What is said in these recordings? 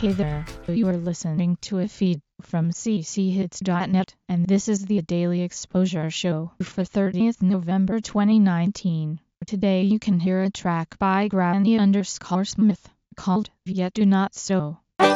Hey there, you are listening to a feed from cchits.net, and this is the Daily Exposure Show for 30th November 2019. Today you can hear a track by Granny_Smith called Yet Do Not So.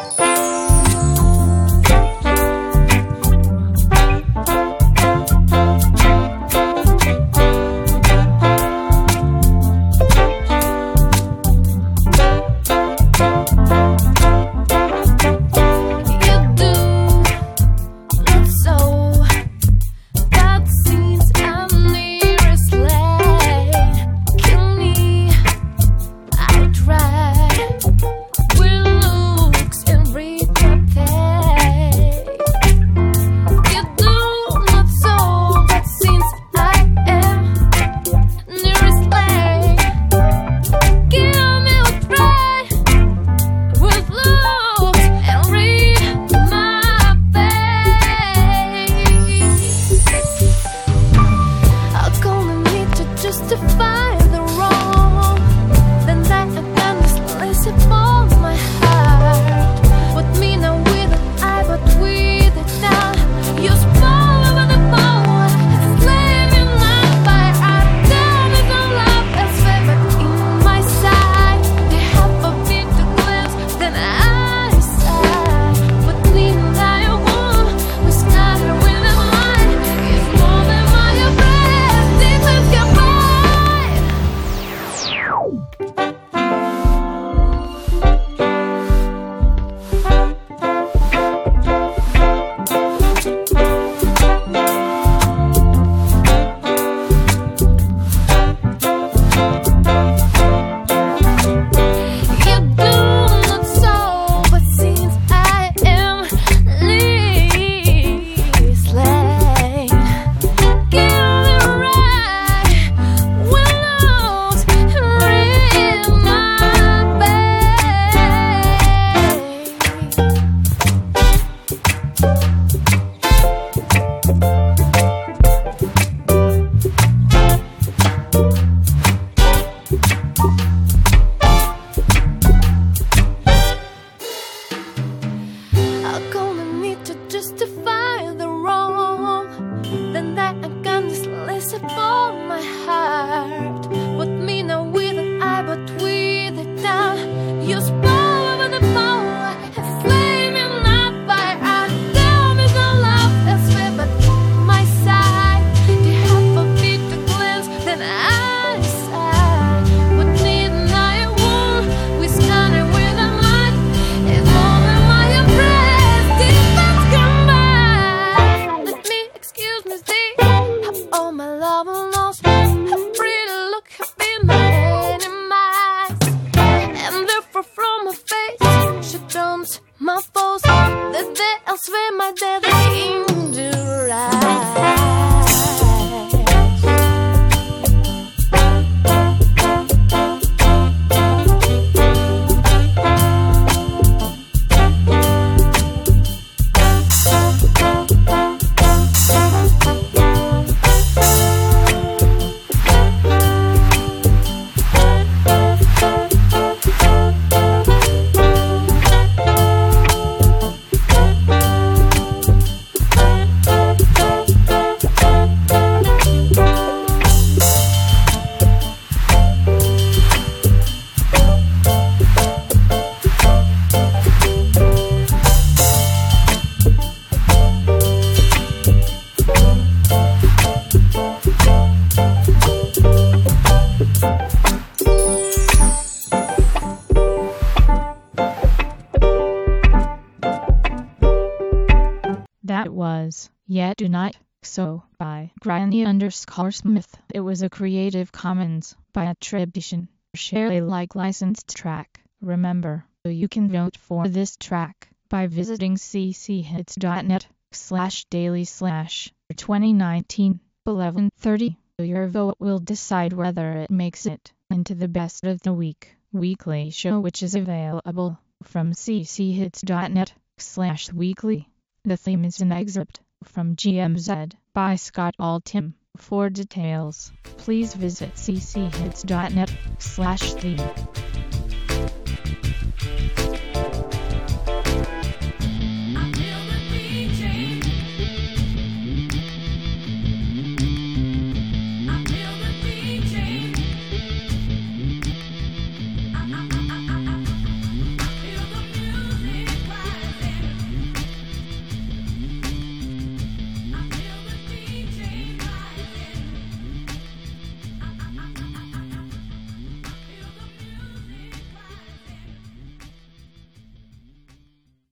Justify the wrong, then that I can just list upon my heart. What me now with an eye, but with it down. You spoil over the power, and flaming not by our down is no love elsewhere but my side. They have a bitter glance, then I decide. What need I want, we started with a mind. It's all in my breath, defense combined. Let me excuse me, see, have all my love lost. Have pretty look, have been my enemies, and therefore from my face she turns my foes. That they elsewhere my deadly endurance. That was Yet Do Not So by Granny_Smith. It was a Creative Commons by attribution, share Alike licensed track. Remember, you can vote for this track by visiting cchits.net/daily/2019-1130. Your vote will decide whether it makes it into the best of the weekly show, which is available from cchits.net/weekly. The theme is an excerpt from GMZ by Scott Altham. For details, please visit cchits.net/theme.